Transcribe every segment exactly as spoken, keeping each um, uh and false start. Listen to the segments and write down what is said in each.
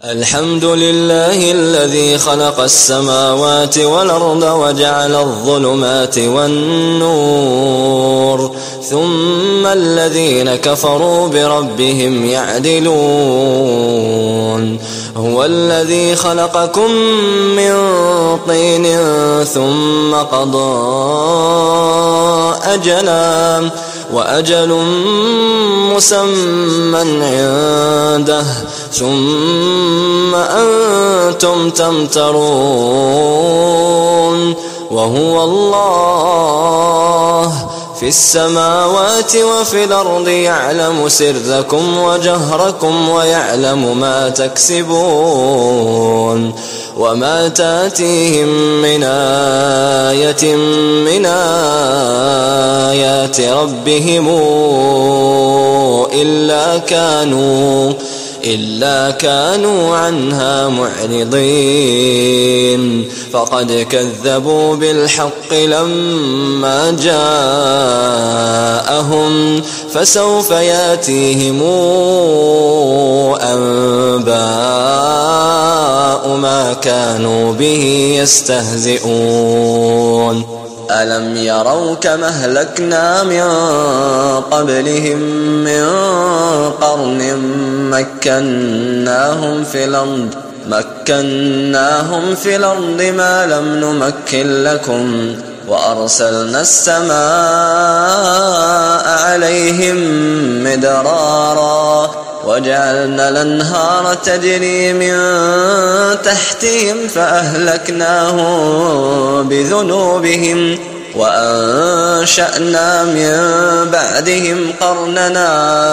الحمد لله الذي خلق السماوات والأرض وجعل الظلمات والنور ثم الذين كفروا بربهم يعدلون هو الذي خلقكم من طين ثم قضى أجلا وأجل مسمى عنده ثم أنتم تمترون وهو الله في السماوات وفي الأرض يعلم سركم وجهركم ويعلم ما تكسبون وما تاتيهم من آية من آيات ربهم إلا كانوا إلا كانوا عنها معرضين فقد كذبوا بالحق لما جاءهم فسوف ياتيهم أنباء ما كانوا به يستهزئون ألم يروا كما أهلكنا من قبلهم من قرن مكناهم في الأرض مكناهم في الأرض ما لم نمكن لكم وأرسلنا السماء عليهم مدرارا وجعلنا الأنهار تجري من تحتهم فأهلكناهم بذنوبهم وأنشأنا من بعدهم قرننا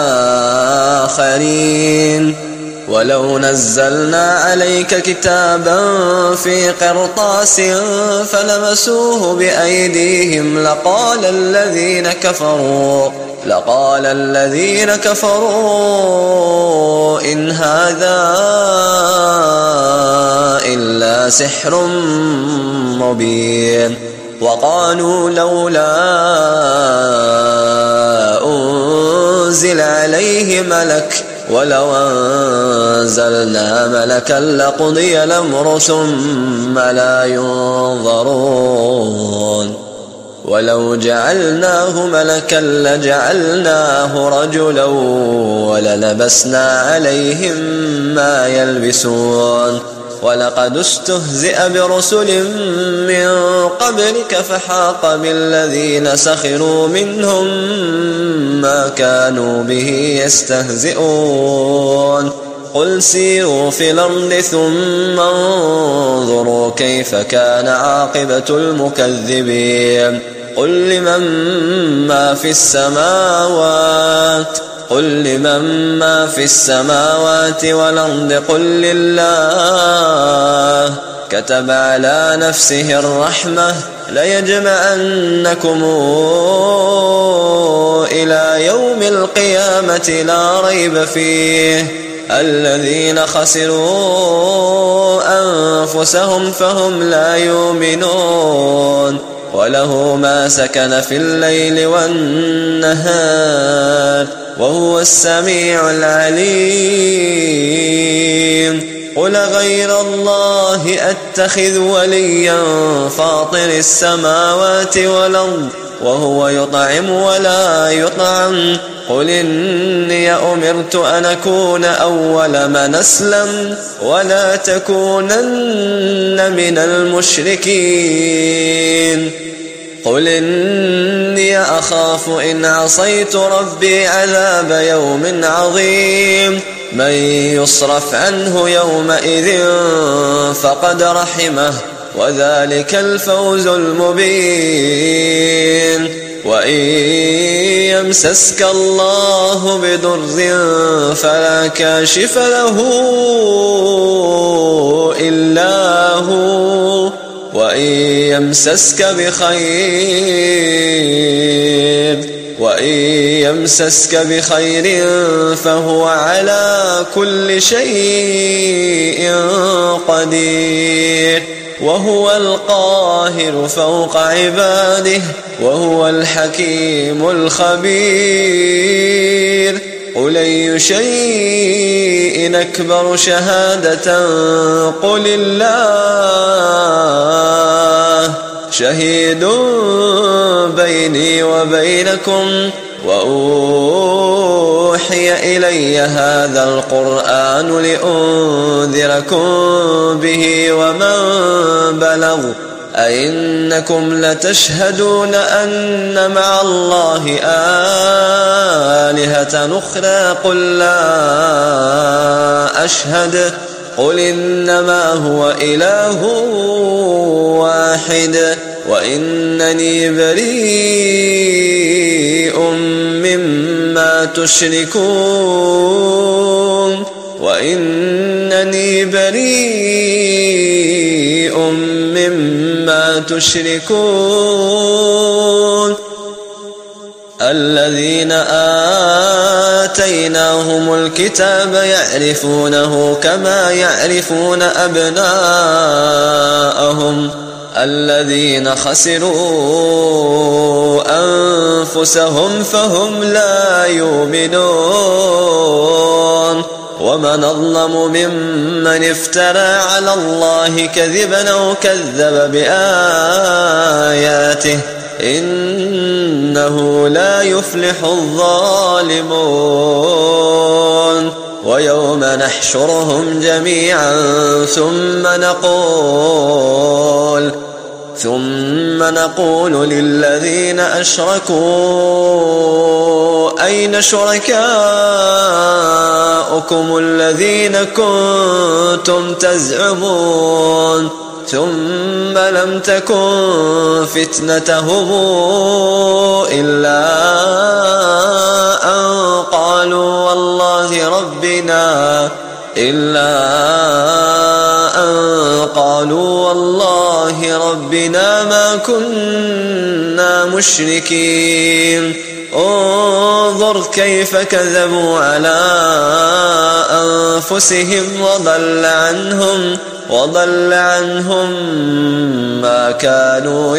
آخرين ولو نزلنا عليك كتابا في قرطاس فلمسوه بأيديهم لقال الذين كفروا لقال الذين كفروا إن هذا إلا سحر مبين وقالوا لولا أنزل عليه ملك ولو أنزلنا ملكا لقضي الأمر ثم لا ينظرون ولو جعلناه ملكا لجعلناه رجلا وللبسنا عليهم ما يلبسون ولقد استهزئ برسل من قبلك فحاق بالذين سخروا منهم ما كانوا به يستهزئون قل سيروا في الأرض ثم انظروا كيف كان عاقبة المكذبين قل لمن ما في السماوات قل لمن ما في السماوات والأرض قل لله كتب على نفسه الرحمة ليجمعنكم إلى يوم القيامة لا ريب فيه الذين خسروا أنفسهم فهم لا يؤمنون وله ما سكن في الليل والنهار وهو السميع العليم قل غير الله أتخذ وليا فاطر السماوات والأرض وهو يطعم ولا يطعم قل إني أمرت أن أكون أول من أسلم ولا تكونن من المشركين قل إني أخاف إن عصيت ربي عذاب يوم عظيم من يصرف عنه يومئذ فقد رحمه وذلك الفوز المبين وإن يمسسك الله بضر فلا كاشف له إلا هو وإن يمسسك بخير وإن يمسسك بخير فهو على كل شيء قدير وهو القاهر فوق عباده وهو الحكيم الخبير قل أي شيء أكبر شهادة قل الله شهيد بيني وبينكم وأوحي إلي هذا القرآن لأنذركم به ومن بلغ أئنكم لتشهدون أن مع الله آلهة أخرى قل لا أشهد قل إنما هو إله واحد وإنني بريء مما تشركون وإنني بريء مما تشركون الذين آتيناهم الكتاب يعرفونه كما يعرفون أبناءهم الذين خسروا أنفسهم فهم لا يؤمنون ومن أظلم ممن افترى على الله كذبا أو كذب بآياته إنه لا يفلح الظالمون ويوم نحشرهم جميعا ثم نقول ثم نقول للذين أشركوا أين شركاؤكم الذين كنتم تزعمون ثم لم تكن فتنتهم إلا أن قالوا والله ربنا إلا أن قالوا والله ربنا ما كنا مشركين انظر كيف كذبوا على أنفسهم وضل عنهم وضل عنهم ما كانوا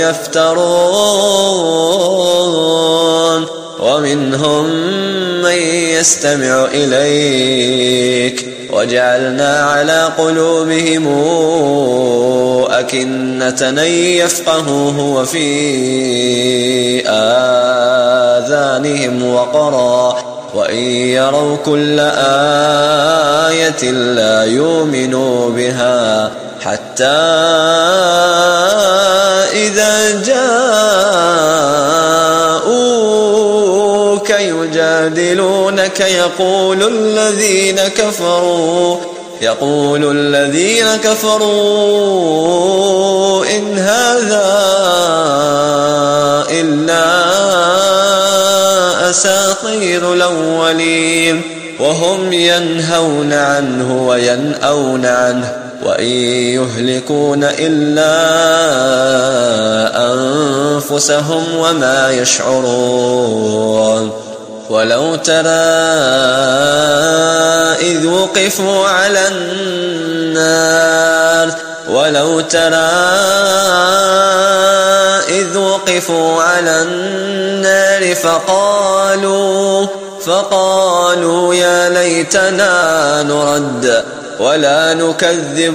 يفترون ومنهم من يستمع إليك وجعلنا على قلوبهم أكنة أن يفقهوه وفي آذانهم وقرا وإن يروا كل آية لا يؤمنوا بها حتى إذا جاءوك يجادلونك يقول الذين كفروا يقول الذين كفروا إن هذا إلا أساطير الأولين وهم ينهون عنه وينأون عنه وإن يهلكون إلا أنفسهم وما يشعرون ولو ترى إذ وقفوا على النار ولو ترى إذ وقفوا على النار فقالوا فقالوا يا ليتنا نرد ولا نكذب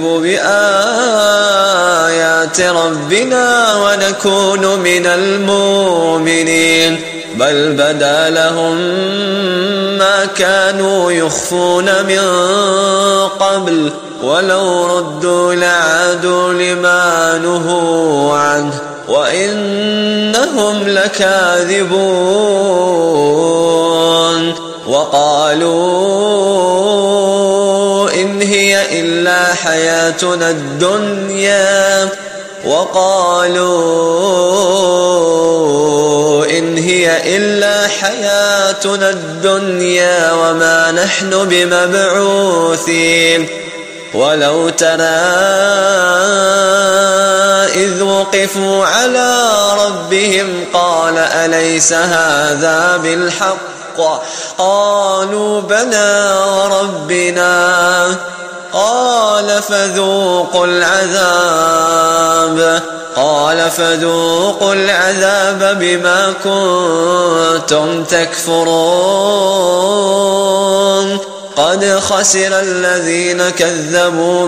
بآيات ربنا ونكون من المؤمنين بل بدا لهم ما كانوا يخفون من قبل ولو ردوا لعادوا لما نهوا عنه وإنهم لكاذبون وقالوا إن هي إلا حياتنا الدنيا وقالوا إن هي إلا حياتنا الدنيا وما نحن بمبعوثين ولو ترى إذ وقفوا على ربهم قال أليس هذا بالحق قالوا بلى وربنا قال فذوقوا العذاب قال فذوقوا العذاب بما كنتم تكفرون قد خسر الذين كذبوا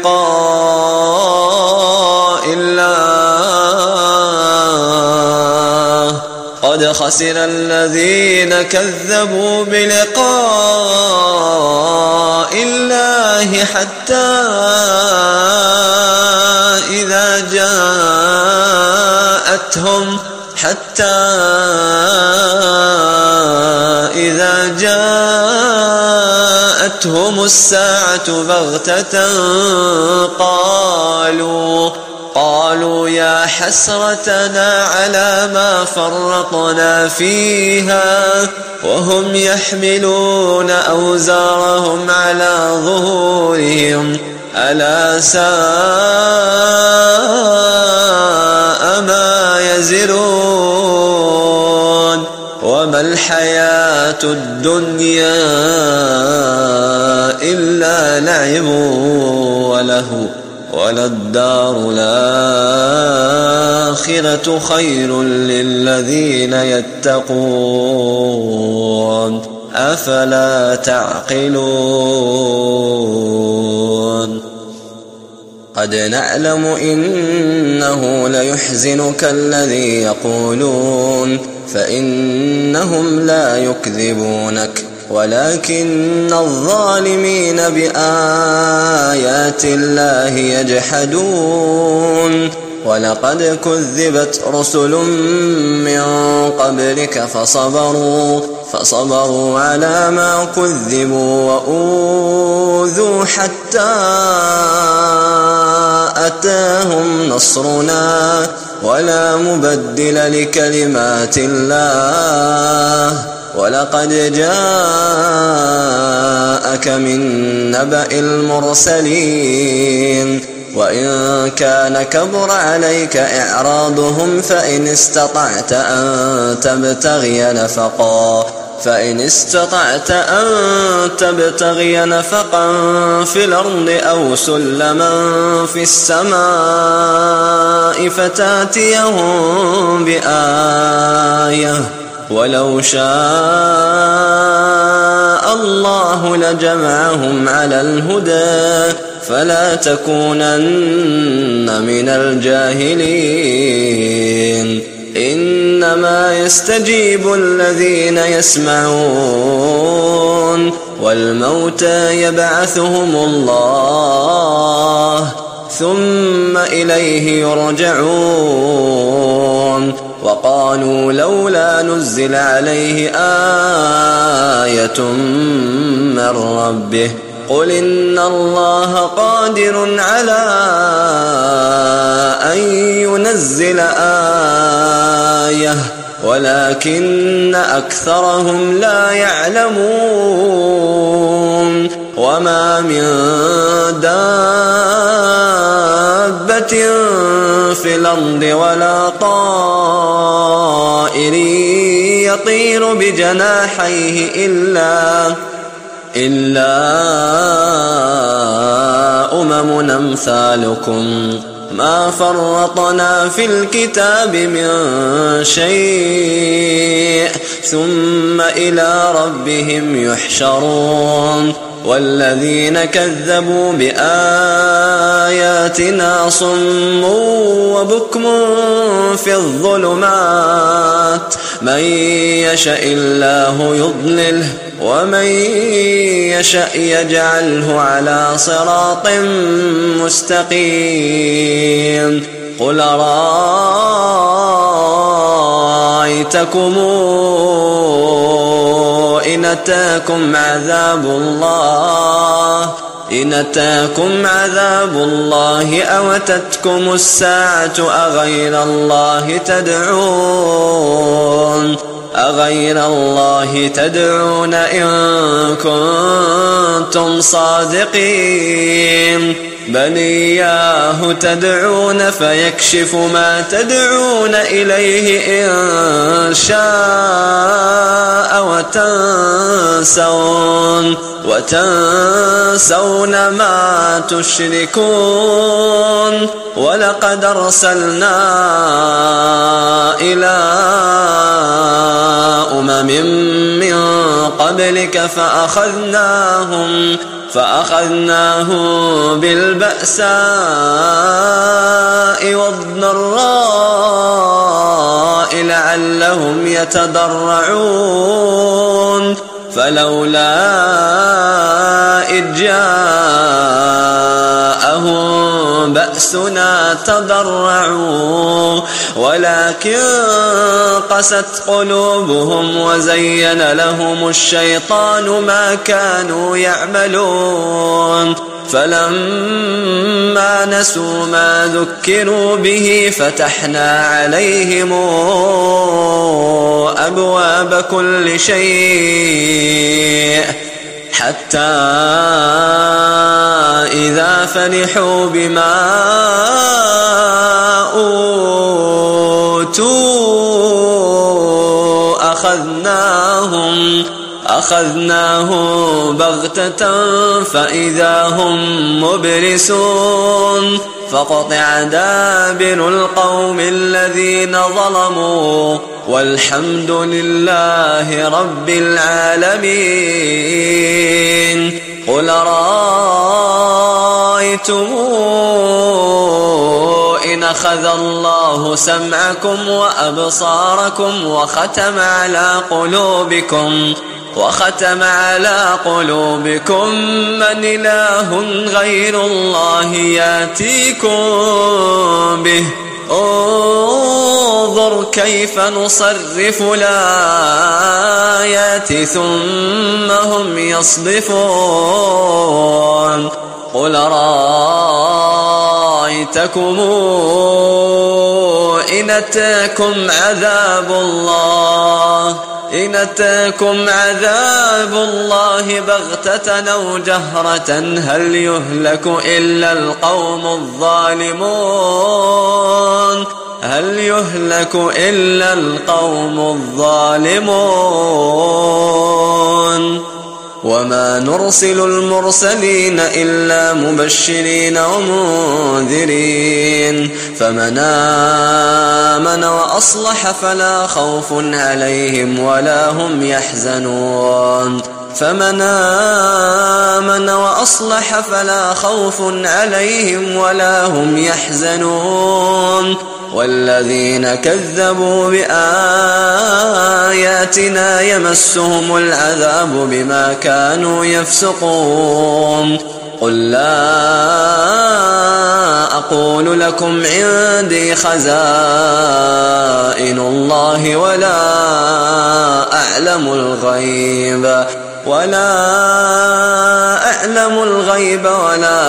بلقاء الله قد خسر الذين كذبوا بلقاء الله حتى إذا جاءتهم حتى إذا جاءتهم الساعة بغتة قالوا قالوا يا حسرتنا على ما فرطنا فيها وهم يحملون أوزارهم على ظهورهم ألا ساء ما يزرون وما الحياة الدنيا إلا لعب ولهو وللدار الآخرة خير للذين يتقون أفلا تعقلون قد نعلم إنه ليحزنك الذي يقولون فإنهم لا يكذبونك ولكن الظالمين بآيات الله يجحدون ولقد كذبت رسل من قبلك فصبروا فصبروا على ما كذبوا وأوذوا حتى أتاهم نصرنا ولا مبدل لكلمات الله ولقد جاءك من نبأ المرسلين وإن كان كبر عليك إعراضهم فإن استطعت أن تبتغي نفقا فإن استطعت أن تبتغي نفقا في الأرض أو سلما في السماء فتاتيهم بآية ولو شاء الله لجمعهم على الهدى فلا تكونن من الجاهلين إنما يستجيب الذين يسمعون والموتى يبعثهم الله ثم إليه يرجعون وقالوا لولا نزل عليه آية من ربه قل إن الله قادر على أن ينزل آية ولكن أكثرهم لا يعلمون وما من دابة في الأرض ولا طائر يطير بجناحيه إلا إلا أمم أمثالكم ما فرطنا في الكتاب من شيء ثم إلى ربهم يحشرون والذين كذبوا بآياتنا صم وبكم في الظلمات من يشاء الله يضلله ومن يشاء يجعله على صراط مستقيم قل رأيتكم إن أتاكم عذاب الله إن أتاكم عذاب الله أو أتتكم الساعة أغير الله تدعون أغير الله تدعون إن كنتم صادقين بل إياه تدعون فيكشف ما تدعون إليه إن شاء وتنسون وتنسون ما تشركون ولقد أرسلنا إلى أمم من قبلك فأخذناهم فأخذناهم بالبأساء والضراء لعلهم يتضرعون فلولا إذ جاءهم بأسنا تضرعوا ولكن قست قلوبهم وزين لهم الشيطان ما كانوا يعملون فلما نسوا ما ذكروا به فتحنا عليهم أبواب كل شيء حتى إذا فرحوا بما أوتوا أخذناهم أخذناهم بغتة فإذا هم مبلسون فقطع دابر القوم الذين ظلموا والحمد لله رب العالمين قل رأيتم إن أخذ الله سمعكم وأبصاركم وختم على قلوبكم وختم على قلوبكم من إله غير الله ياتيكم به انظر كيف نصرف الآيات ثم هم يصدفون قل رأيتكم إن أتاكم عذاب الله إن أتاكم عذاب الله بغتة أو جهرة هل يهلك إلا القوم الظالمون هل يهلك إلا القوم الظالمون وما نرسل المرسلين إلا مبشرين ومنذرين فمن آمن وأصلح فلا خوف عليهم ولا هم يحزنون فمن آمن وأصلح فلا خوف عليهم ولا هم يحزنون والذين كذبوا بآياتنا يمسهم العذاب بما كانوا يفسقون قل لا أقول لكم عندي خزائن الله ولا أعلم الغيب ولا أعلم الغيب ولا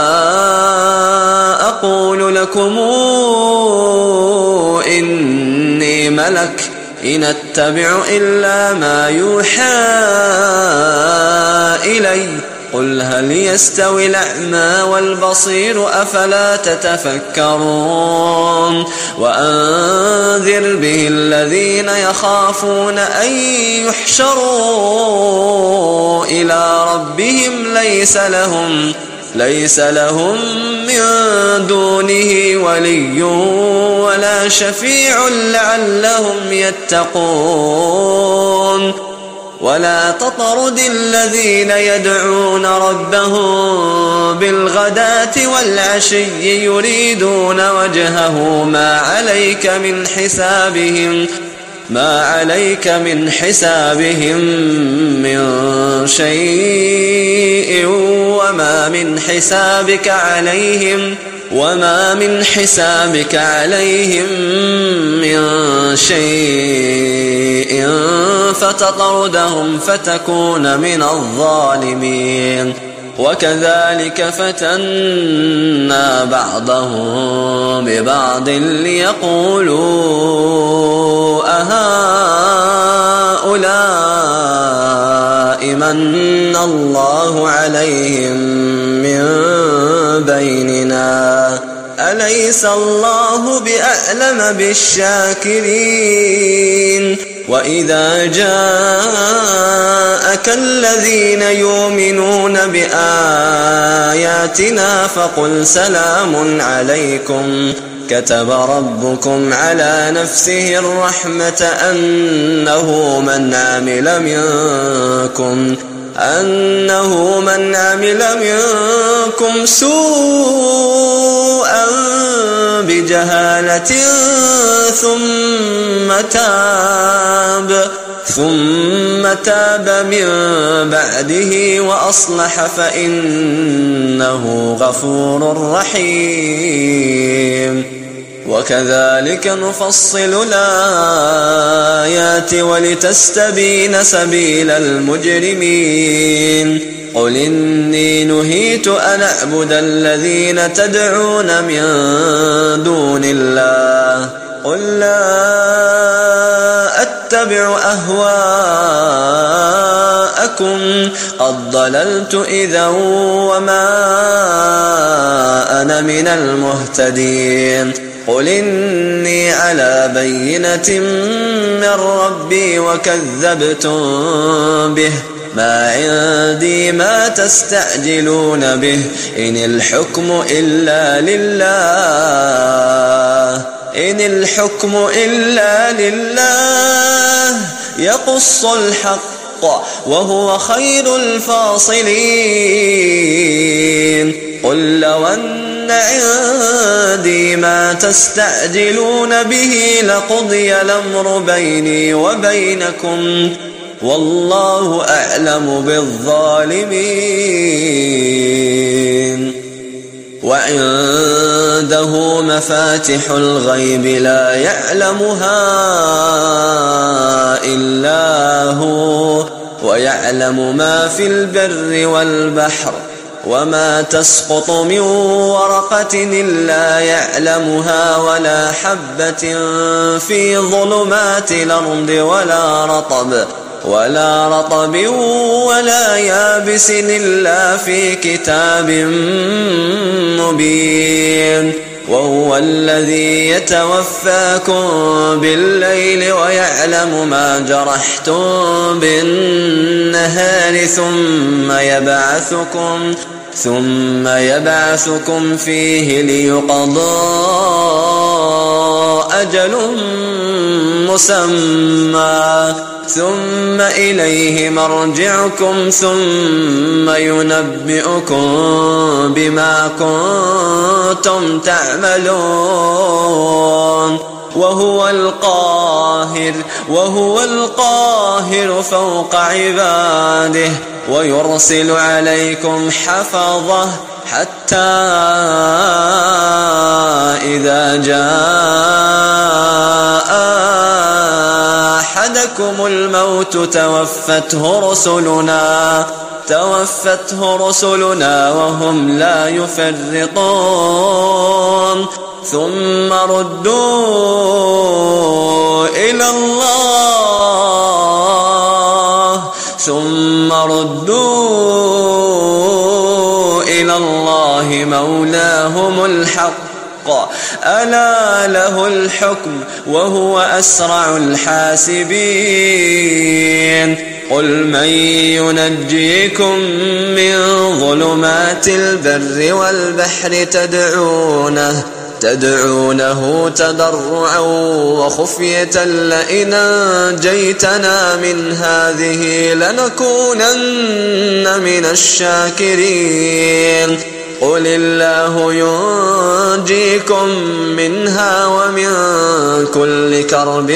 أقول لكم إني ملك إن أتبع إلا ما يوحى إلي قل هل يستوي الأعمى والبصير أفلا تتفكرون وأنذر به الذين يخافون أن يحشروا إلى ربهم ليس لهم ليس لهم من دونه ولي ولا شفيع لعلهم يتقون ولا تطرد الذين يدعون ربهم بالغداة والعشي يريدون وجهه ما عليك من حسابهم ما عليك من حسابهم من شيء وما من حسابك عليهم وما من حسابك عليهم من شيء فتطردهم فتكون من الظالمين وكذلك فتنا بعضهم ببعض ليقولوا أهؤلاء من الله عليهم من بيننا أليس الله بأعلم بالشاكرين وإذا جاءك الذين يؤمنون بآياتنا فقل سلام عليكم كتب ربكم على نفسه الرحمة أنه من عمل منكم أنه من عمل منكم سوءا بجهالة ثم تاب ثم تاب من بعده وأصلح فإنه غفور رحيم. وكذلك نفصل الآيات ولتستبين سبيل المجرمين. قل إني نهيت أن أعبد الذين تدعون من دون الله قل لا أتبع أهواءكم قد ضللت إذا وما أنا من المهتدين. قل إني على بينة من ربي وكذبتم به ما عندي ما تستعجلون به إن الحكم إلا لله إن الحكم إلا لله يقص الحق وهو خير الفاصلين. قل لو أن عندي ما تستعجلون به لقضي الأمر بيني وبينكم والله أعلم بالظالمين. وعنده مفاتح الغيب لا يعلمها إلا هو ويعلم ما في البر والبحر وما تسقط من ورقة إلا يعلمها ولا حبة في ظلمات الأرض ولا رطب ولا رطب ولا يابس إلا في كتاب مبين. وهو الذي يتوفاكم بالليل ويعلم ما جرحتم بالنهار ثم يبعثكم ثم يبعثكم فيه ليقضى أجل مسمى ثم إليه مرجعكم ثم ينبئكم بما كنتم تعملون. وهو القاهر وهو القاهر فوق عباده ويرسل عليكم حفظه حتى إذا جاء أحدكم الموت توفته رسلنا توفته رسلنا وهم لا يفرطون ثم ردوا إلى الله ثم ردوا إلى الله مولاهم الحق ألا له الحكم وهو أسرع الحاسبين. قل من ينجيكم من ظلمات البر والبحر تدعونه تدعونه تضرعا وخفية لئن أنجيتنا من هذه لنكونن من الشاكرين. قل الله ينجيكم منها ومن كل كرب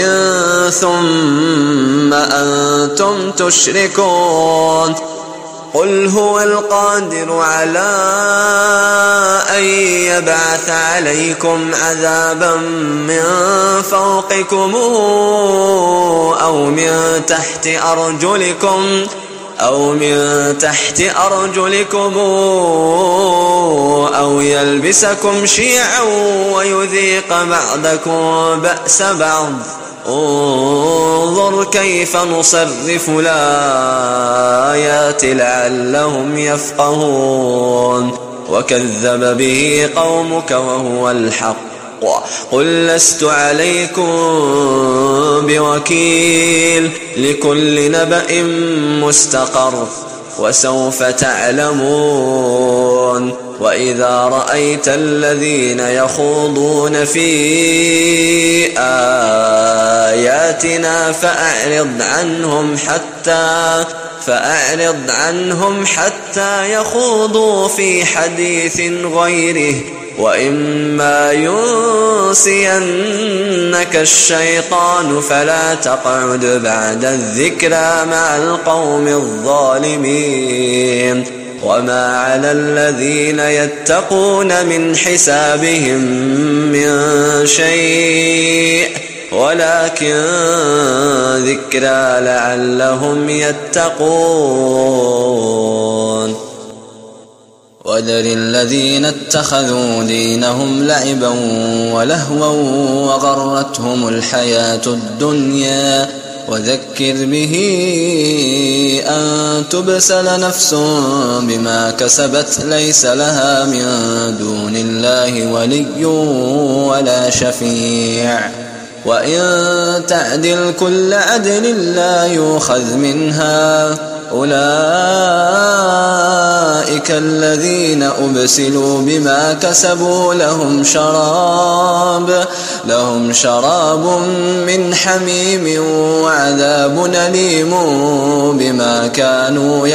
ثم أنتم تشركون. قل هو القادر على أن يبعث عليكم عذابا من فوقكم أو من تحت أرجلكم أو من تحت أرجلكم أو يلبسكم شيعا ويذيق بعضكم بأس بعض. انظر كيف نصرف الآيات لعلهم يفقهون. وكذب به قومك وهو الحق قل لست عليكم بوكيل لكل نبأ مستقر وسوف تعلمون. وإذا رأيت الذين يخوضون في آياتنا فأعرض عنهم حتى فأعرض عنهم حتى يخوضوا في حديث غيره، وإما ينسينك الشيطان فلا تقعد بعد الذكرى مع القوم الظالمين. وما على الذين يتقون من حسابهم من شيء ولكن ذكرى لعلهم يتقون. وذر الذين اتخذوا دينهم لعبا ولهوا وغرتهم الحياة الدنيا وذكر به أن تبسل نفس بما كسبت ليس لها من دون الله ولي ولا شفيع، وإن تعدل كل عدل لا يؤخذ منها. أولئك الذين أبسلوا بما كسبوا لهم شراب لهم شراب من حميم وعذاب أليم بما كانوا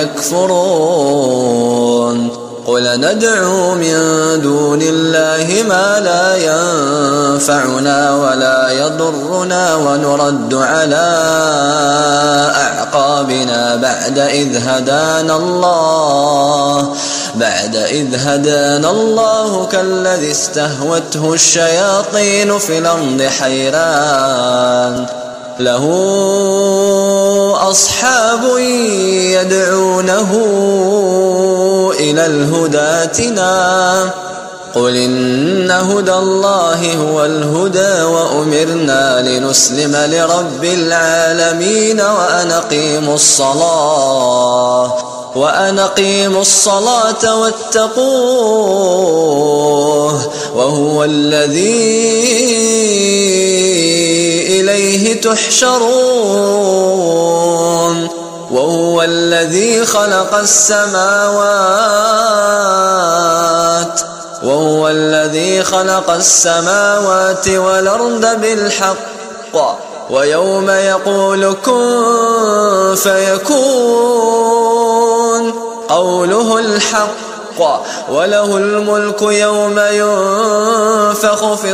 يكفرون. قل ندعو من دون الله ما لا ينفعنا ولا يضرنا ونرد على أعقابنا بعد إذ هدانا الله بعد إذ هدانا الله كالذي استهوته الشياطين في الأرض حيران له أصحاب يدعونه إلى الهدى ائتنا. قل إن هدى الله هو الهدى وأمرنا لنسلم لرب العالمين وأن أقيموا الصلاة وأن أقيموا الصلاة واتقوه وهو الذي إليه تحشرون. وهو الذي خلق السماوات وهو الذي خلق السماوات والأرض بالحق ويوم يقول كن فيكون قوله الحق وله الملك يوم ينفخ في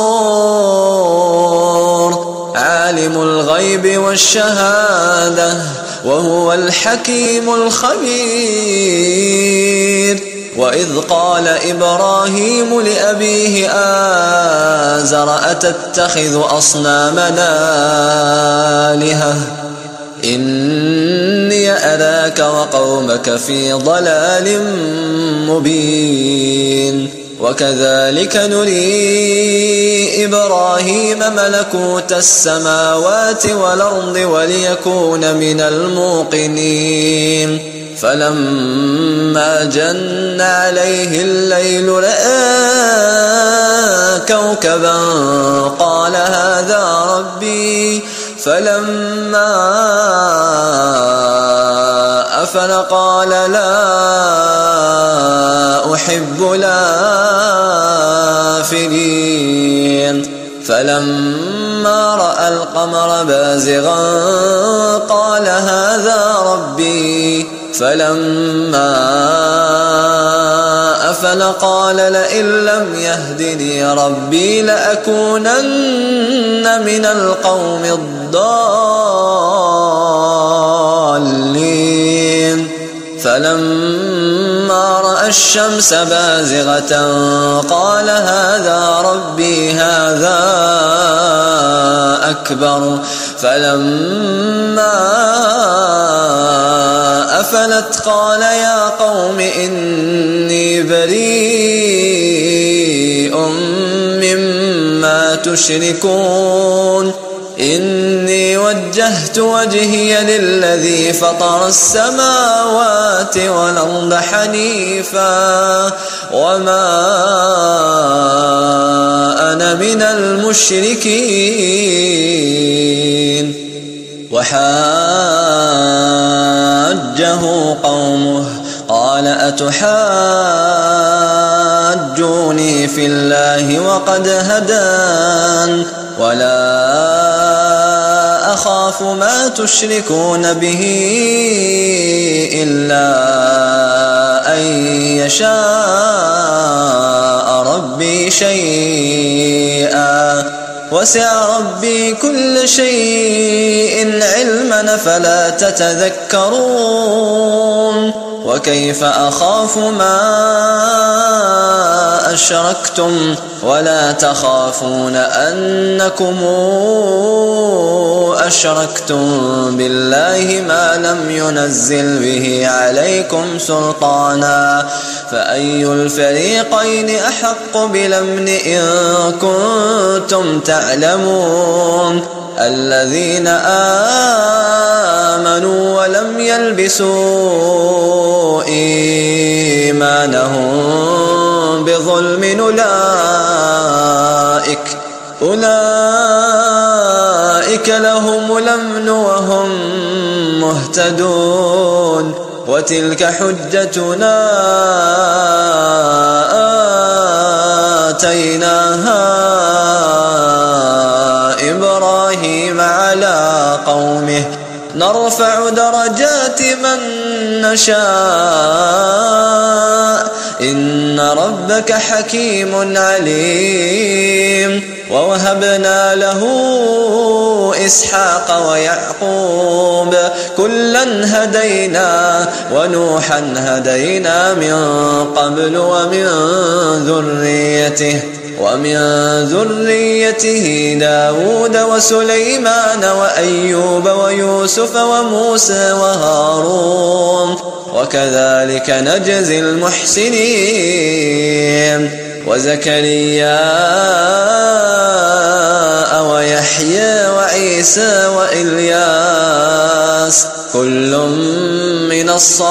الصور عالم الغيب والشهادة وهو الحكيم الخبير. وإذ قال إبراهيم لأبيه آزر أتتخذ أصنامنا آلهة إني أراك وقومك في ضلال مبين. وكذلك نري إبراهيم ملكوت السماوات والأرض وليكون من الموقنين. فلما جن عليه الليل رأى كوكبا قال هذا ربي فلما أفل قال لا أحب الآفلين. فلما رأى القمر بازغا قال هذا ربي فلما أفل قال لئن لم يهدني ربي لأكونن من القوم الضالين. فلما رأى الشمس بازغة قال هذا ربي هذا أكبر. فلما أفلت قال يا قوم إني بريء مما تشركون إني وجهت وجهي للذي فطر السماوات والأرض حنيفا وما أنا من من المشركين. وحاجه قومه قال أتحاجوني في الله وقد هدان ولا أخاف ما تشركون به إلا أن يشاء ربي شيئا وسع ربي كل شيء علما فلا تتذكرون. وكيف أخاف ما أشركتم ولا تخافون أنكم أشركتم بالله ما لم ينزل به عليكم سلطانا فأي الفريقين أحق بالأمن إن كنتم تعلمون. الذين آمنوا ولم يلبسوا إيمانهم بظلم أولئك أولئك لهم الأمن وهم مهتدون. وتلك حجتنا آتيناها إبراهيم على قومه نرفع درجات من نشاء إن ربك حكيم عليم. ووهبنا له إسحاق ويعقوب كلا هدينا ونوحا هدينا من قبل ومن ذريته ومن ذريته داود وسليمان وأيوب ويوسف وموسى وهارون وكذلك نجزي المحسنين. وزكريا ويحيى وعيسى وإلياس كل من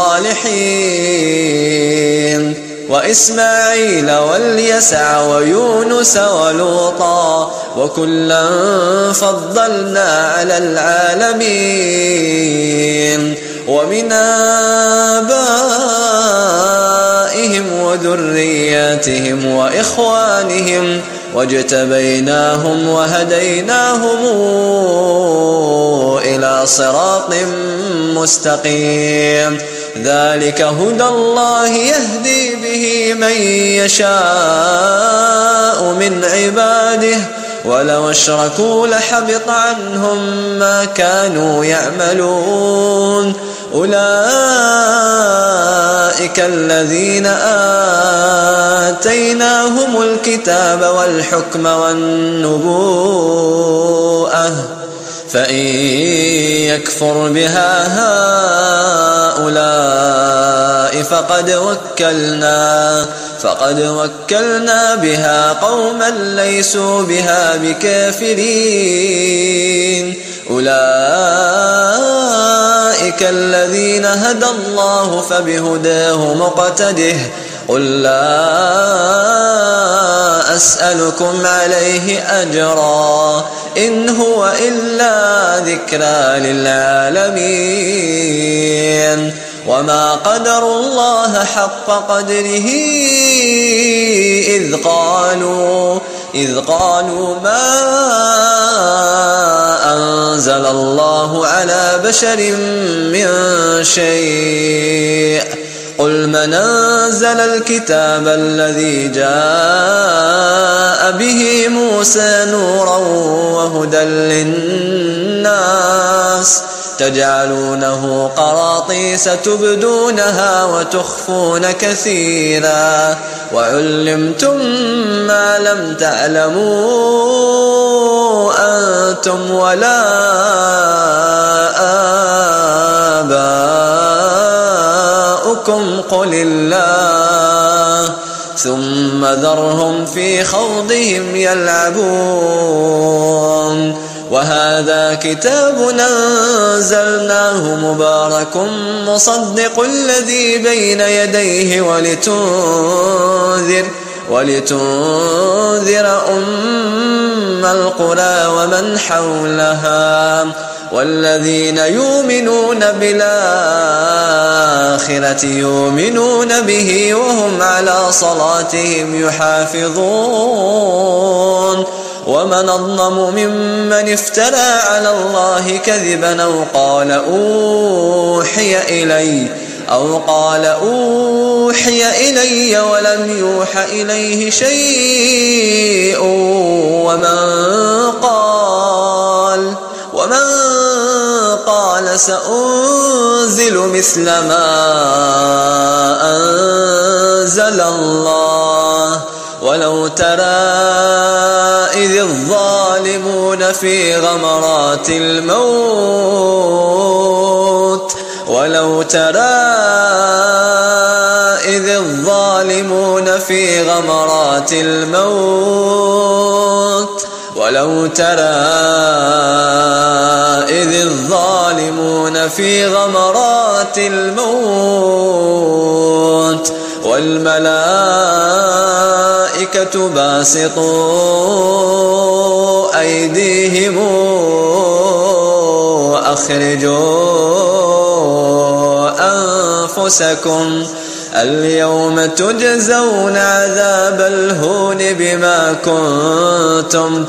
الصالحين وإسماعيل واليسع ويونس ولوطا وكلا فضلنا على العالمين. ومن آبائهم وذرياتهم وإخوانهم واجتبيناهم وهديناهم إلى صراط مستقيم. ذلك هدى الله يهدي به من يشاء من عباده ولو اشركوا لحبط عنهم ما كانوا يعملون. أولئك الذين آتيناهم الكتاب والحكم والنبوءة فإن يكفر بها هؤلاء فقد وكلنا فقد وكلنا بها قوما ليسوا بها بكافرين. أولئك الذين هدى الله فبهداه مقتده. قل لا أسألكم عليه أجرا إن هو إلا ذكرى للعالمين. وما قدروا الله حق قدره إذ قالوا إذ قالوا ما أنزل الله على بشر من شيء قل من أنزل الكتاب الذي جاء به موسى نورا وهدى للناس تجعلونه قراطيس تبدونها وتخفون كثيرا وعلمتم ما لم تعلموا أنتم ولا آباؤكم قل الله ثم ذرهم في خوضهم يلعبون. وهذا كتاب أنزلناه مبارك مصدق الذي بين يديه ولتنذر ولتنذر أم القرى ومن حولها والذين يؤمنون بالآخرة يؤمنون به وهم على صلاتهم يحافظون ومن أظلم ممن افترى على الله كذبا أو قال أوحي إلي أو قال أوحي إلي ولم يوح إليه شيء ومن قال ومن قال سأنزل مثل ما أنزل الله ولو ترى إذ الظالمون في غمرات الموت ولو ترى إذ الظالمون في غمرات الموت ولو ترى إذ الظالمون في غمرات الموت والملائكة باسطوا أيديهم أخرجوا أنفسكم اليوم تجزون عذاب الهون بما كنتم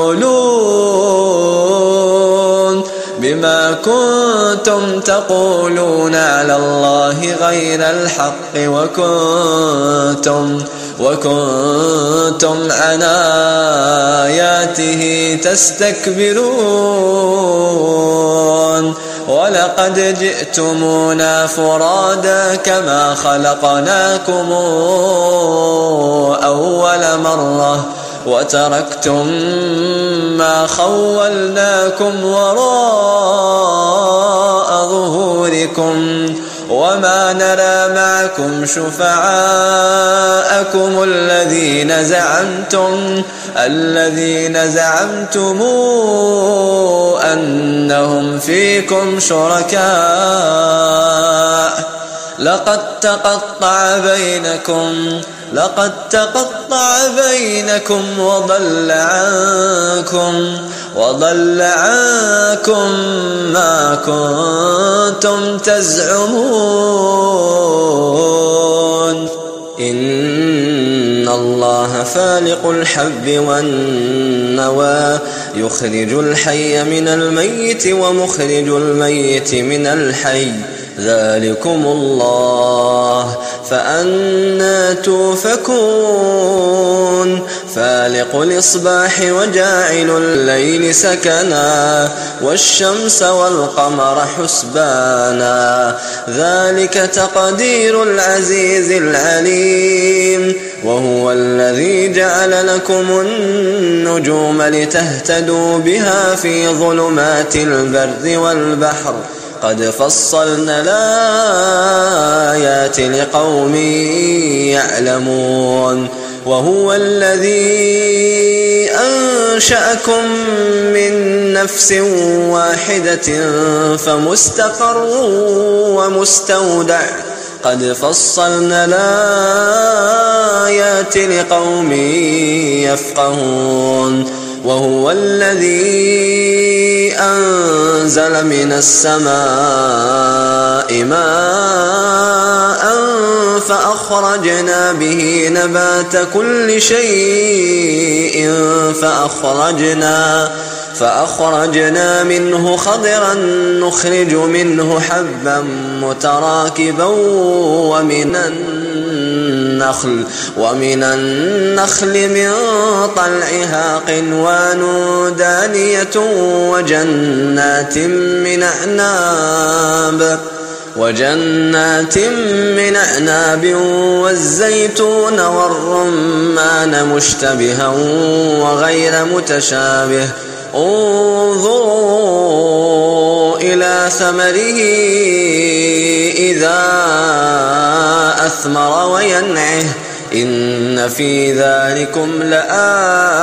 تقولون بما كنتم تقولون على الله غير الحق وكنتم وكنتم عن آياته تستكبرون ولقد جئتمونا فرادا كما خلقناكم أول مرة وتركتم ما خولناكم وراء ظهوركم وما نرى معكم شفعاءكم الذين زعمتم الذين زعمتم أنهم فيكم شركاء لقد تقطع بينكم لقد تقطع بينكم وضل عنكم وضل عنكم ما كنتم تزعمون إن الله فالق الحب والنوى يخرج الحي من الميت ومخرج الميت من الحي ذلكم الله فأنى توفكون فالق الإصباح وجاعل الليل سكنا والشمس والقمر حسبانا ذلك تقدير العزيز العليم وهو الذي جعل لكم النجوم لتهتدوا بها في ظلمات البر والبحر قد فصلنا الآيات لقوم يعلمون وهو الذي أنشأكم من نفس واحدة فمستقر ومستودع قد فصلنا الآيات لقوم يفقهون وهو الذي أنزل من السماء ماء فأخرجنا به نبات كل شيء فأخرجنا فأخرجنا منه خضرا نخرج منه حبا متراكبا ومن النخل ومن النخل من طلعها قنوان دانية وجنات من أعناب وجنات من أعناب والزيتون والرمان مشتبها وغير متشابه انظروا إلى ثمره إذا أثمر وينعه إن في ذلكم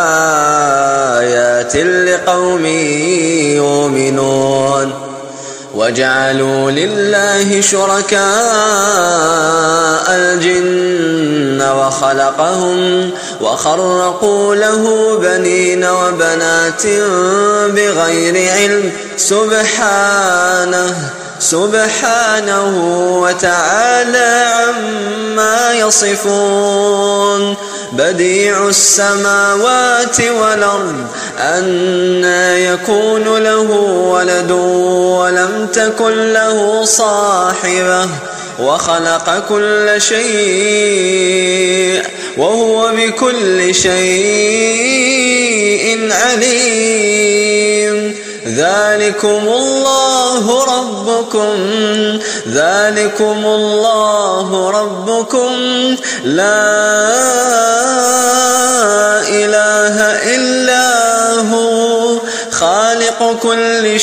لآيات لقوم يؤمنون وجعلوا لله شركاء الجن وخلقهم وخرقوا له بنين وبنات بغير علم سبحانه سبحانه وتعالى عما يصفون. بديع السماوات والأرض أنى يكون له ولد ولم تكن له صاحبة وخلق كل شيء وهو بكل شيء عليم. ذلكم الله ربكم ذلكم الله ربكم لا إله إلا هو خالق كل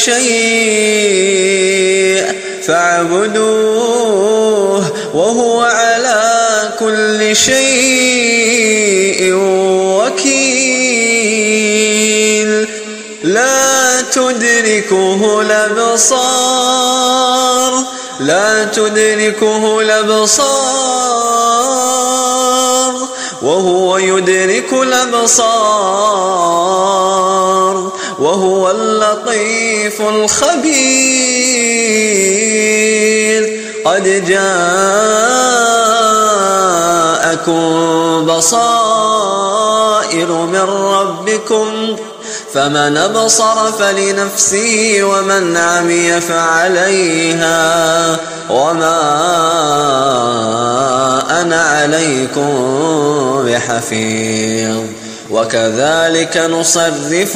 شيء فاعبدوه وهو على كل شيء وكيل. لا تدركه الأبصار لا تدركه الأبصار وهو يدرك الأبصار وهو اللطيف الخبير. قد جاءكم بصائر من ربكم فمن أبصر فلنفسه ومن عمي فعليها وما أنا عليكم بحفيظ. وكذلك نصرف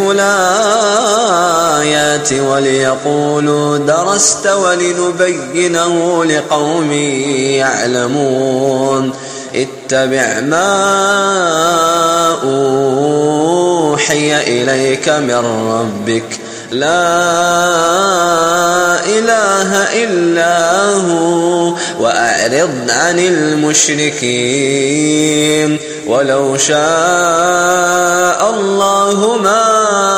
الآيات وليقولوا درست ولنبينه لقوم يعلمون. اتبع ما أوحي إليك من ربك لا إله إلا هو وأعرض عن المشركين. ولو شاء الله ما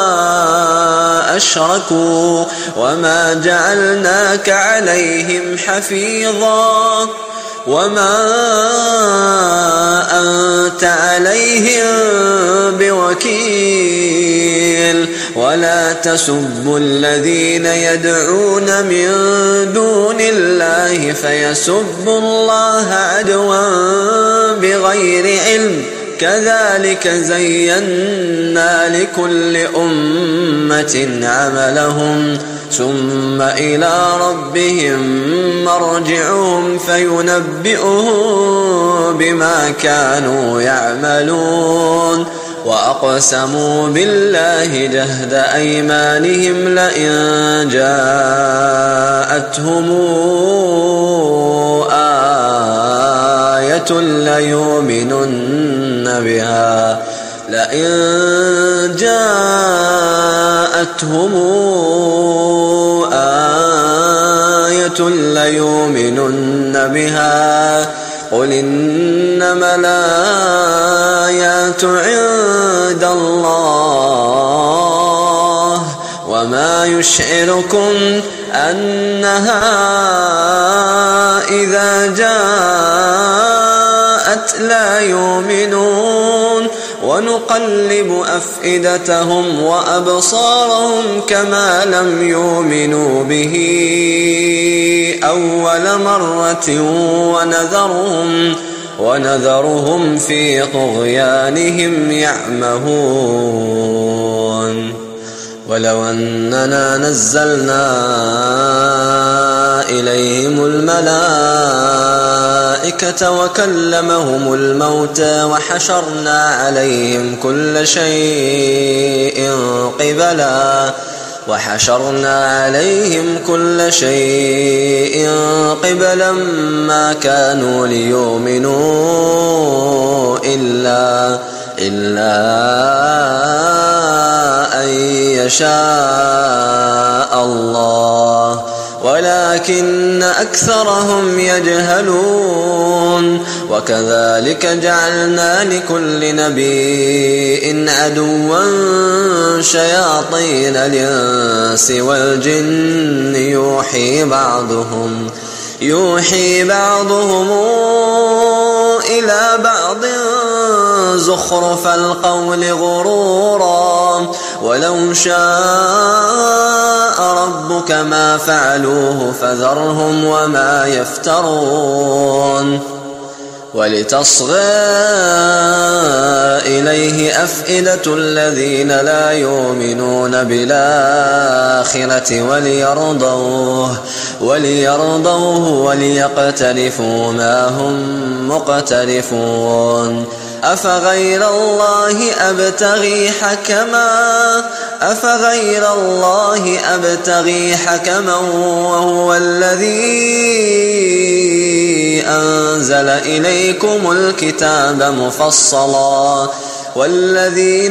أشركوا وما جعلناك عليهم حفيظا وما أنت عليهم بوكيل. ولا تسبوا الذين يدعون من دون الله فيسبوا الله عدوا بغير علم. كذلك زينا لكل أمة عملهم ثم إلى ربهم مرجعهم فينبئهم بما كانوا يعملون. وأقسموا بالله جهد أيمانهم لئن جاءتهم آية ليؤمنن بها لئن جاءتهم آية ليؤمنن بها قل إنما الآيات عند الله وما يشعركم أنها إذا جاءت لا يؤمنون. ونقلب أفئدتهم وأبصارهم كما لم يؤمنوا به أول مرة ونذرهم ونذرهم في طغيانهم يعمهون. ولو أننا نزلنا إليهم الملائكة وكلمهم الموتى وحشرنا عليهم كل شيء قبلا وحشرنا عليهم كل شيء قبلا ما كانوا ليؤمنوا إلا إلا أن يشاء الله ولكن أكثرهم يجهلون وكذلك جعلنا لكل نبي عدوا شياطين الإنس والجن يوحي بعضهم يوحي بعضهم إلى بعض زخرف القول غرورا ولو شاء ربك ما فعلوه فذرهم وما يفترون ولتصغى إليه أفئدة الذين لا يؤمنون بالآخرة وليرضوه وليرضوه وليقترفوا ما هم مقترفون أفغير الله أبتغي حكما أفغير الله أبتغي حكما وهو الذي أنزل إليكم الكتاب مفصلا والذين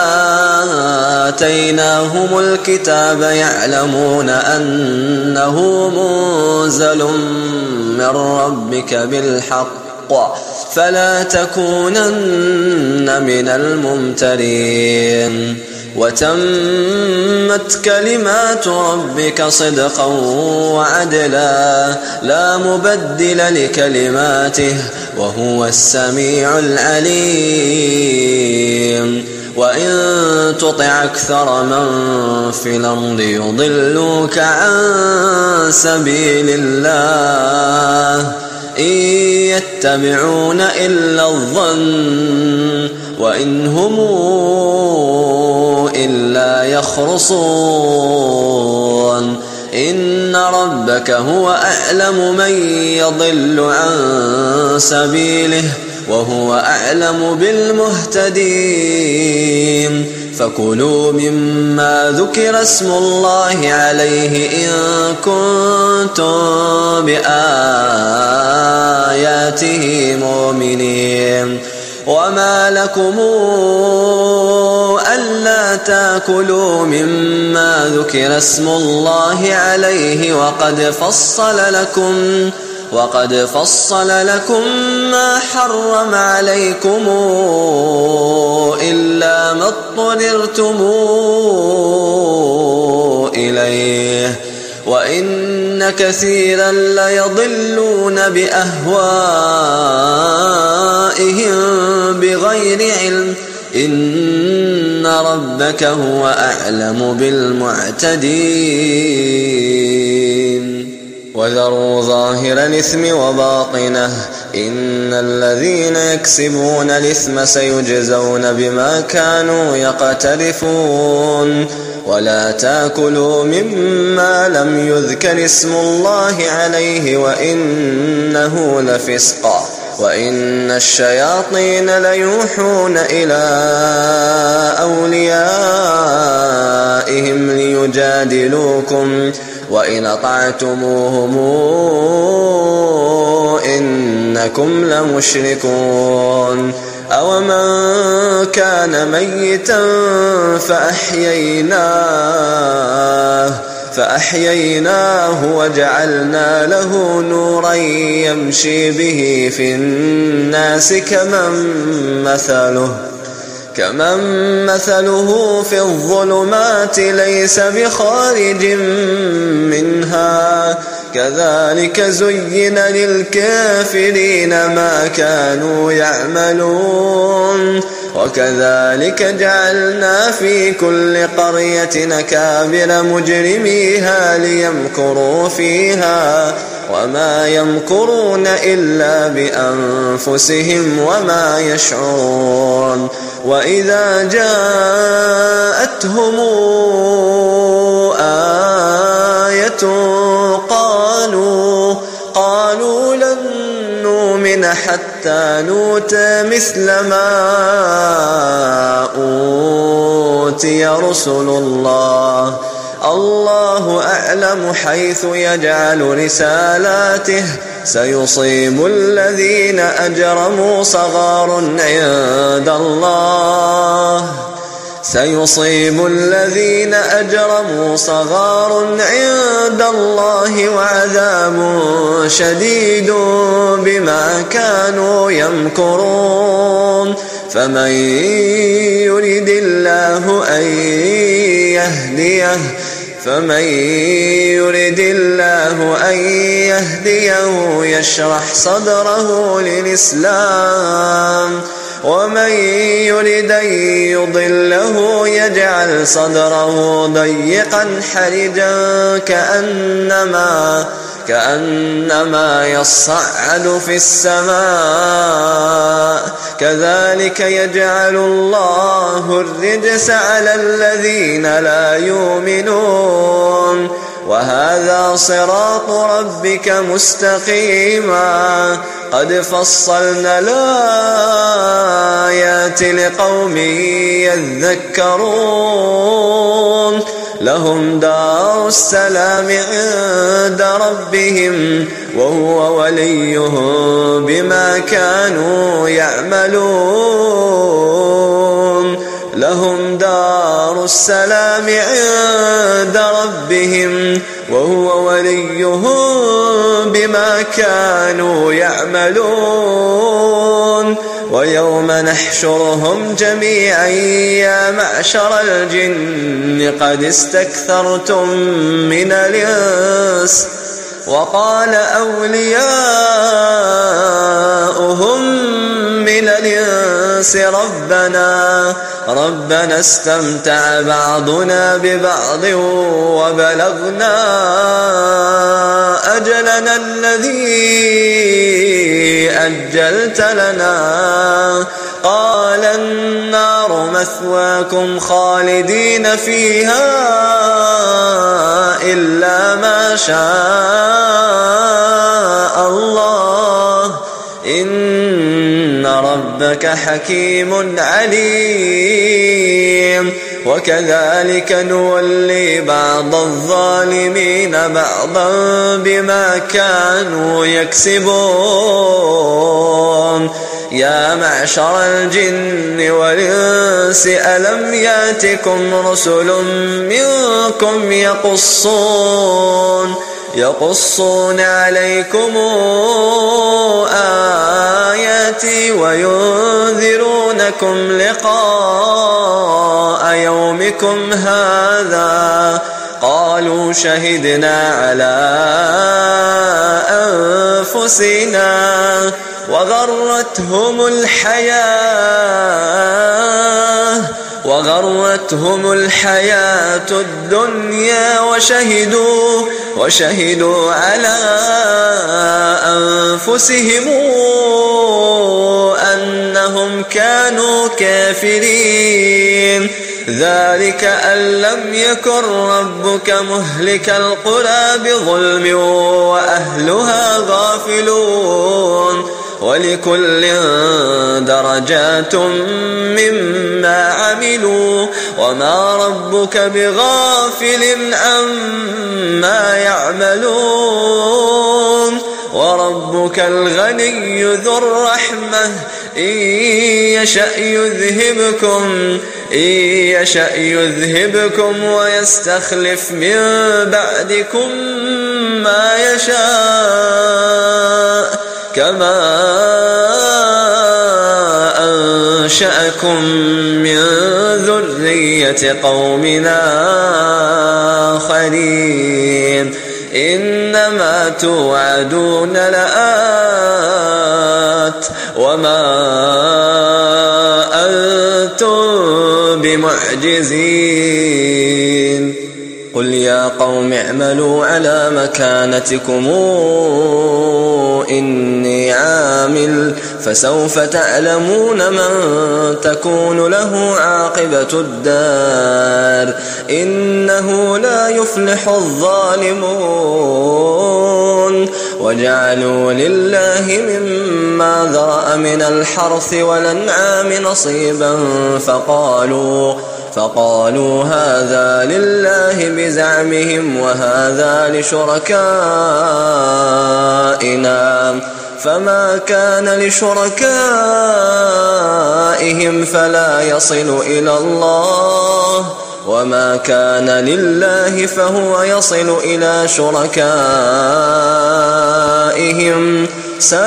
آتيناهم الكتاب يعلمون أنه منزل من ربك بالحق فلا تكونن من الممترين وتمت كلمات ربك صدقا وعدلا لا مبدل لكلماته وهو السميع العليم وإن تطع أكثر من في الأرض يضلوك عن سبيل الله إن يتبعون إلا الظن وإن هم إلا يخرصون إن ربك هو أعلم من يضل عن سبيله وهو أعلم بالمهتدين فكلوا مما ذكر اسم الله عليه إن كنتم بآياته مؤمنين وما لكم ألا تأكلوا مما ذكر اسم الله عليه وقد فصل لكم وقد فصل لكم ما حرم عليكم إلا ما اضطررتم إليه وإن كثيرا ليضلون بأهوائهم بغير علم إن ربك هو أعلم بالمعتدين وذروا ظاهر الإثم وباطنه إن الذين يكسبون الإثم سيجزون بما كانوا يقترفون ولا تأكلوا مما لم يذكر اسم الله عليه وإنه لفسق وإن الشياطين ليوحون إلى أوليائهم ليجادلوكم وإن أطعتموهم إنكم لمشركون أومن كان ميتا فأحييناه فأحييناه وجعلنا له نورا يمشي به في الناس كمن مثله كمن مثله في الظلمات ليس بخارج منها كذلك زين للكافرين ما كانوا يعملون وكذلك جعلنا في كل قرية أكابر مجرميها ليمكروا فيها وما يمكرون إلا بأنفسهم وما يشعرون وإذا جاءتهم آية قالوا قالوا لن نؤمن حتى نؤتى مثل ما أوتي رسل الله الله أعلم حيث يجعل رسالاته سيصيب الذين أجرموا صغار عند الله سيصيب الذين أجرموا صغار عند الله وعذاب شديد بما كانوا يمكرون فمن يرد الله أن يهديه فمن يرد الله أن يهديه يشرح صدره للإسلام ومن يرد أن يضله يجعل صدره ضيقا حرجا كأنما كأنما يصعد في السماء كذلك يجعل الله الرجس على الذين لا يؤمنون وهذا صراط ربك مستقيما قد فصلنا الآيات لقوم يذكرون لهم دار السلام عند ربهم وهو وليهم بما كانوا يعملون لهم دار السلام عند ربهم وهو وليهم بما كانوا يعملون ويوم نحشرهم جميعا يا معشر الجن قد استكثرتم من الإنس وقال أولياؤهم من الإنس ربنا ربنا استمتع بعضنا ببعض وبلغنا أجلنا الذي أجلت لنا قال النار مثواكم خالدين فيها إلا ما شاء الله إن ربك حكيم عليم وكذلك نولي بعض الظالمين بعضا بما كانوا يكسبون يا معشر الجن والإنس ألم يأتكم رسل منكم يقصون يقصون عليكم آياتي وينذرونكم لقاء يومكم هذا قالوا شهدنا على أنفسنا وغرتهم الحياة وغرتهم الحياة الدنيا وشهدوا وشهدوا على أنفسهم أنهم كانوا كافرين ذلك أن لم يكن ربك مهلك القرى بظلم وأهلها غافلون ولكل درجات مما عملوا وما ربك بغافل عما يعملون وربك الغني ذو الرحمة إن يشأ يذهبكم إن يشأ يذهبكم ويستخلف من بعدكم ما يشاء كما أنشأكم من ذرية قومنا آخرين إنما توعدون لآت وما أنتم بمعجزين قل يا قوم اعملوا على مكانتكم إني عامل فسوف تعلمون من تكون له عاقبة الدار إنه لا يفلح الظالمون وجعلوا لله مما ذرأ من الحرث والأنعام نصيبا فقالوا فقالوا هذا لله بزعمهم وهذا لشركائنا فما كان لشركائهم فلا يصل إلى الله، وما كان لله فهو يصل إلى شركائهم، ساء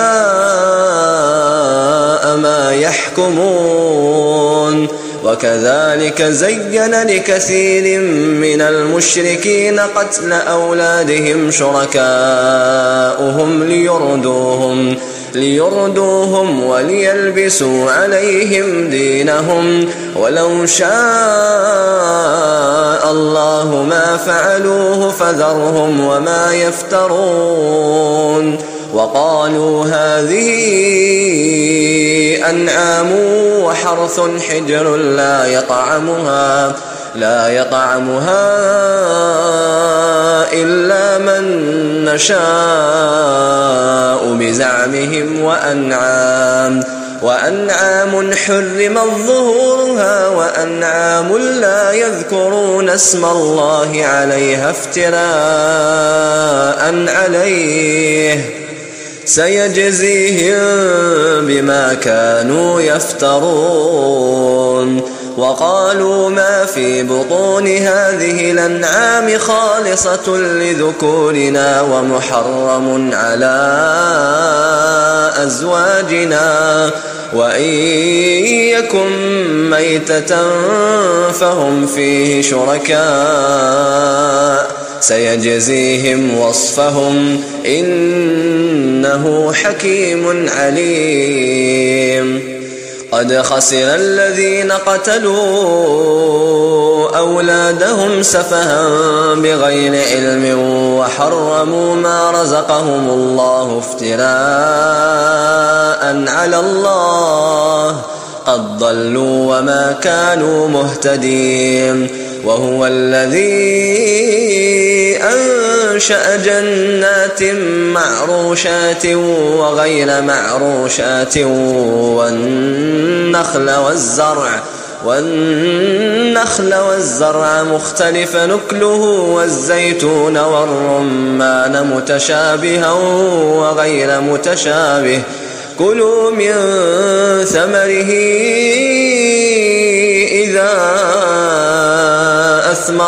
ما يحكمون. وكذلك زين لكثير من المشركين قتل أولادهم شركاؤهم ليردوهم ليردوهم وليلبسوا عليهم دينهم، ولو شاء الله ما فعلوه فذرهم وما يفترون. وقالوا هذه أنعام وحرث حجر لا يطعمها لا يطعمها إلا من نشاء بزعمهم، وأنعام وأنعام حرمت ظهورها وأنعام لا يذكرون اسم الله عليها افتراء عليه، سيجزيهم بما كانوا يفترون. وقالوا ما في بطون هذه الأنعام خالصة لذكورنا ومحرم على أزواجنا، وإن يكن ميتة فهم فيه شركاء، سيجزيهم وصفهم إنه حكيم عليم. قد خسر الذين قتلوا أولادهم سفها بغير علم وحرموا ما رزقهم الله افتراء على الله، قد ضلوا وما كانوا مهتدين. وهو الذي أنشأ جنات معروشات وغير معروشات والنخل والزرع والنخل والزرع مختلف نكله والزيتون والرمان متشابها وغير متشابه، كلوا من ثمره إذا أثمر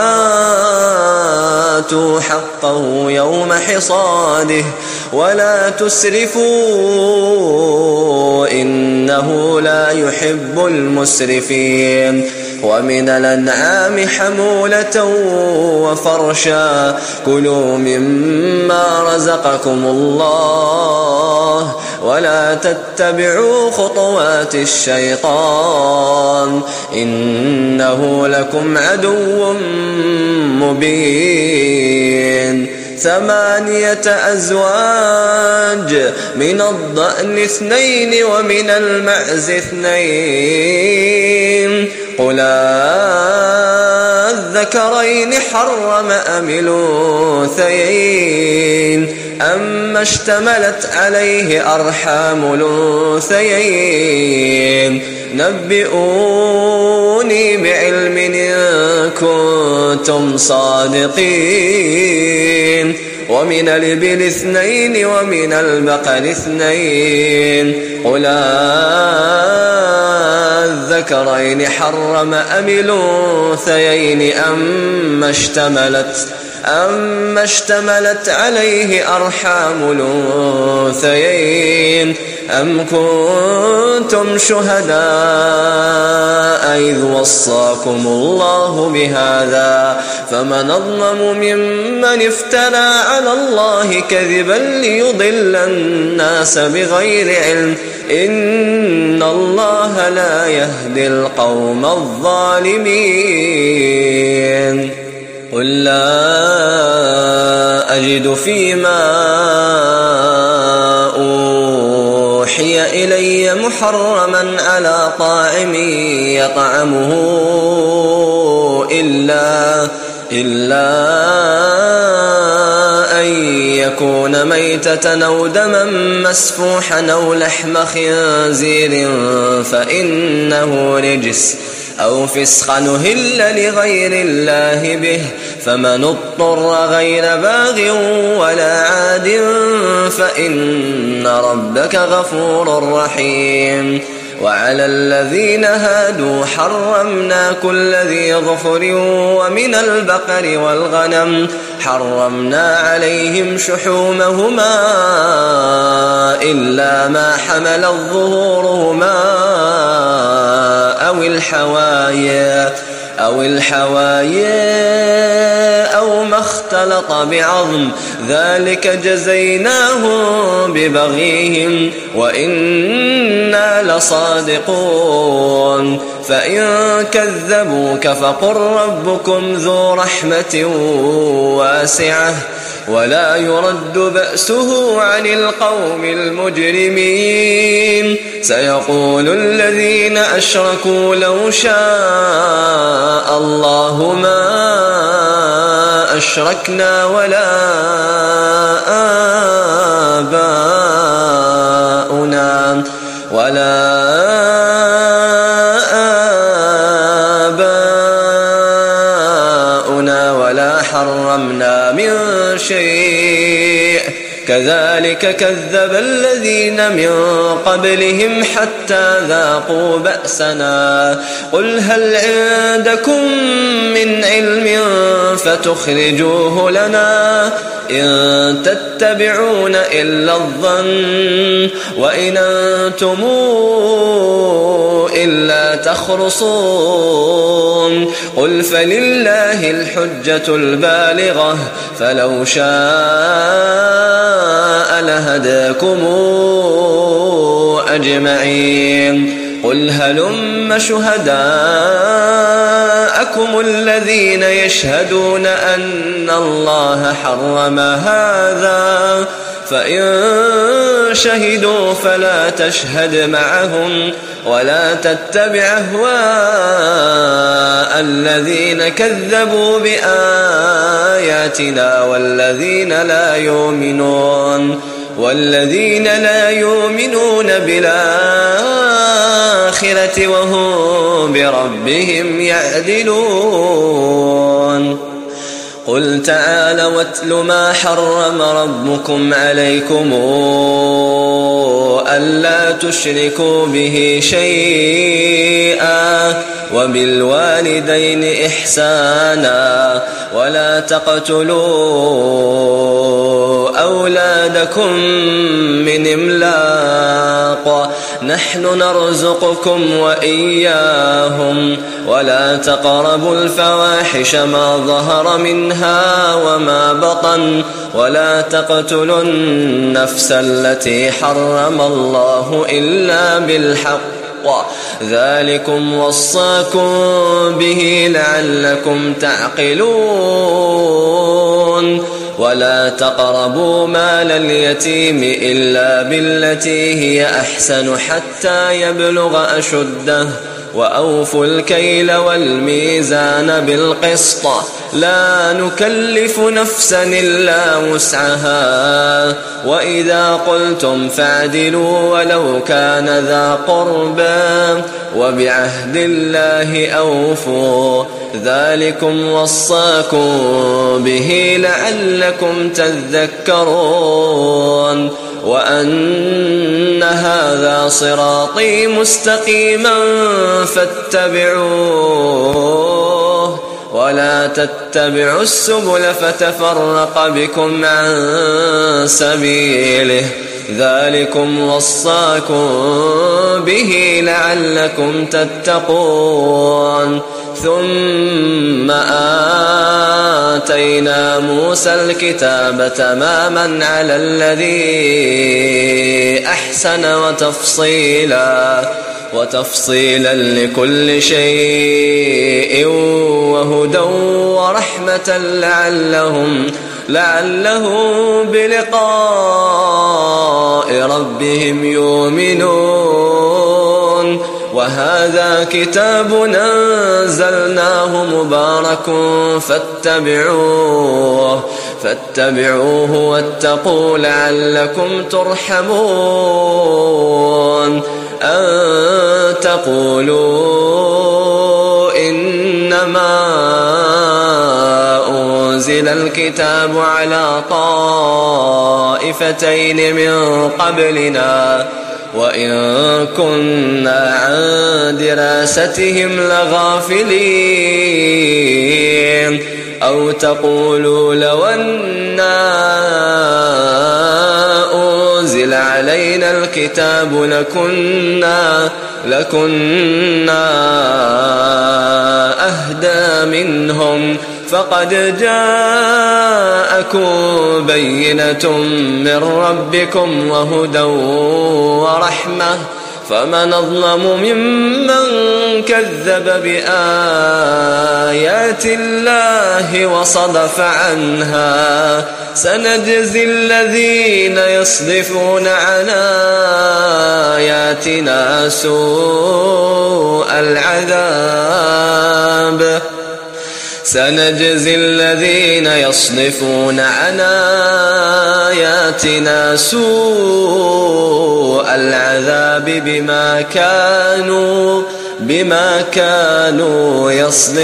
وآتوا حقه يوم حصاده ولا تسرفوا إنه لا يحب المسرفين. ومن الأنعام حمولة وفرشا، كلوا مما رزقكم الله ولا تتبعوا خطوات الشيطان إنه لكم عدو مبين. ثمانية أزواج، من الضأن اثنين ومن المعز اثنين، قل الذكرين حرم أم الأنثيين أما اشتملت عليه أرحام الأنثيين، نبئوني بعلم إن كنتم صادقين. ومن الإبل اثنين ومن البقر اثنين، قل الذكرين حرم أم الأنثيين أما اشتملت أما اشتملت عليه أرحام الأنثيين أم كنتم شهداء إذ وصاكم الله بهذا، فمن أظلم ممن افترى على الله كذبا ليضل الناس بغير علم، إن الله لا يهدي القوم الظالمين. قل لا أجد فيما أوحي إلي محرما على طاعم يطعمه إلا إلا أن يكون ميتة أو دما مسفوحا أو لحم خنزير فإنه رجس أو فسقا أهل لغير الله به فمن اضطر غير باغ ولا عاد فإن ربك غفور رحيم. وعلى الذين هادوا حرمنا كل ذي ظفر ومن البقر والغنم حرمنا عليهم شحومهما إلا ما حملت ظهورهما أو الحوايا أو الحوايا أو ما اختلط بعظم ذلك جزيناهم ببغيهم وإنا لصادقون. فإن كذبوك فقل ربكم ذو رحمة واسعة ولا يرد بأسه عن القوم المجرمين. سيقول الذين أشركوا لو شاء الله ما أشركنا ولا آباؤنا ولا آباؤنا ولا حرمنا من شيء كذلك كذب الذين من قبلهم حتى ذاقوا بأسنا. قل هل عندكم من علم فتخرجوه لنا إن تتبعون إلا الظن وإن أنتم إلا تخرصون. قل فلله الحجة البالغة فلو شاء لهداكم أجمعين. قل هلم شهداءكم الذين يشهدون أن الله حرم هذا فإن شهدوا فلا تشهد معهم ولا تتبع أهواء الذين كذبوا بآياتنا والذين لا يؤمنون والذين لا يؤمنون بالآخرة وهم بربهم يعدلون. قل تعالوا واتل ما حرم ربكم عليكم ألا تشركوا به شيئا وبالوالدين إحسانا ولا تقتلوا أولادكم من إملاق نحن نرزقكم وإياهم ولا تقربوا الفواحش ما ظهر منها وما بطن ولا تقتلوا النفس التي حرم الله إلا بالحق ذلكم وصاكم به لعلكم تعقلون. ولا تقربوا مال اليتيم إلا بالتي هي أحسن حتى يبلغ أشده وأوفوا الكيل والميزان بالقسط لا نكلف نفسا إلا وسعها وإذا قلتم فاعدلوا ولو كان ذا قربى وبعهد الله أوفوا ذلكم وصاكم به لعلكم تذكرون. وأن هذا صراطي مستقيما فاتبعوه ولا تتبعوا السبل فتفرق بكم عن سبيله ذلكم وصاكم به لعلكم تتقون. ثم آتينا موسى الكتاب تماما على الذي أحسن وتفصيلا وتفصيلا لكل شيء وهدى ورحمة لعلهم لعلهم بلقاء ربهم يؤمنون. وهذا كتاب أنزلناه مبارك فاتبعوه فاتبعوه واتقوا لعلكم ترحمون. أن تقولوا إنما أنزل الكتاب على طائفتين من قبلنا وإن كنا عن دراستهم لغافلين. أو تقولوا لو أنا أنزل علينا الكتاب لكنا, لكنا أهدى منهم فقد جاءكم بينة من ربكم وهدى ورحمة فمن أظلم ممن كذب بآيات الله وصدف عنها. سنجزي الذين يصدفون عن آياتنا سوء العذاب سنجزي الذين يصدفون عن آياتنا سوء العذاب بما كانوا بما كانوا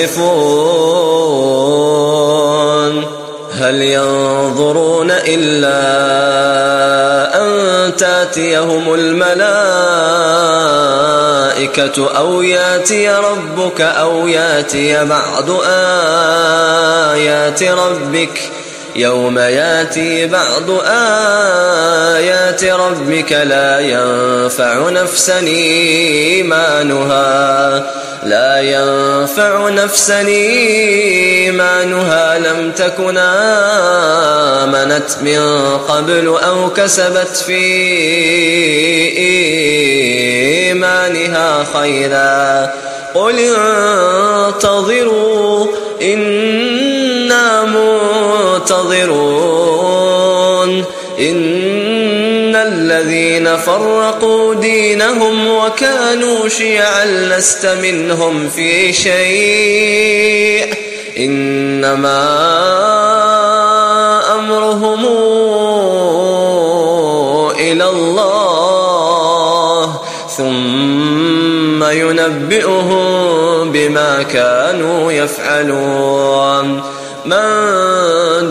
يصدفون. هل ينظرون إلا أن تأتيهم الملائكة أو يأتي ربك أو يأتي بعض آيات ربك يوم يأتي بعض آيات ربك لا ينفع نفسا إيمانها لا ينفع نفسا إيمانها لم تكن آمنت من قبل أو كسبت في إيمانها خيرا. قل انتظروا إنا منتظرون. إن الذين فرقوا دينهم وكانوا شيعا لست منهم في شيء إنما أمرهم إلى الله ثم ينبئهم بما كانوا يفعلون. من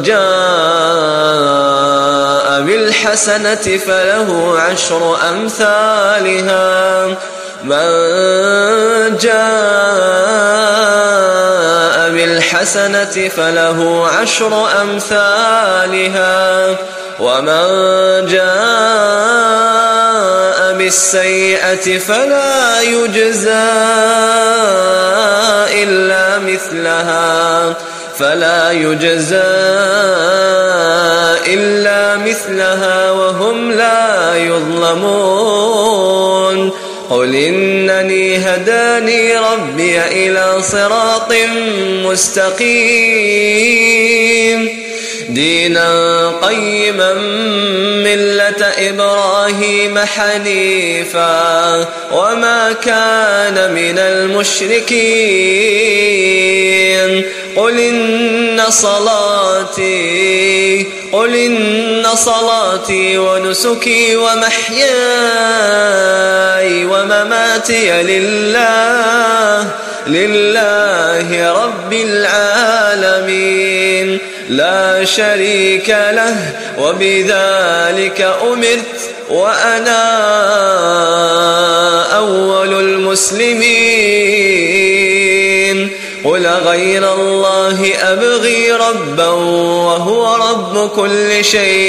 جاء بالحسنة فله عشر أمثالها من جاء بالحسنة فله عشر أمثالها ومن جاء بالسيئة فلا يجزى إلا مثلها فلا يجزى إلا مثلها وهم لا يظلمون. قل إنني هداني ربي إلى صراط مستقيم دينا قيما ملة إبراهيم حنيفا وما كان من المشركين. قل إن صلاتي قل إن صلاتي ونسكي ومحياي ومماتي لله لله رب العالمين لا شريك له وبذلك أمرت وأنا أول المسلمين. قل غير الله أبغي ربا وهو رب كل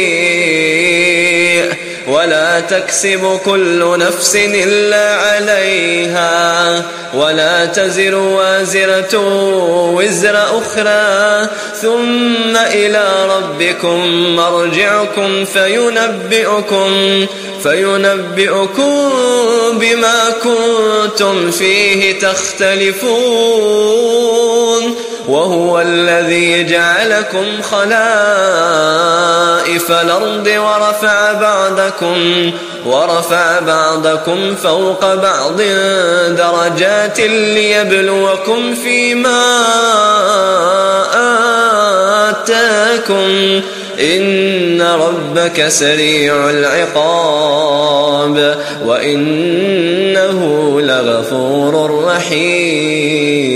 شيء ولا تكسب كل نفس إلا عليها ولا تزر وازرة وزر أخرى ثم إلى ربكم مرجعكم فينبئكم فينبئكم بما كنتم فيه تختلفون. وهو الذي جعلكم خلائف الأرض ورفع بعضكم ورفع بعضكم فوق بعض درجات ليبلوكم فيما آتاكم إن ربك سريع العقاب وإنه لغفور رحيم.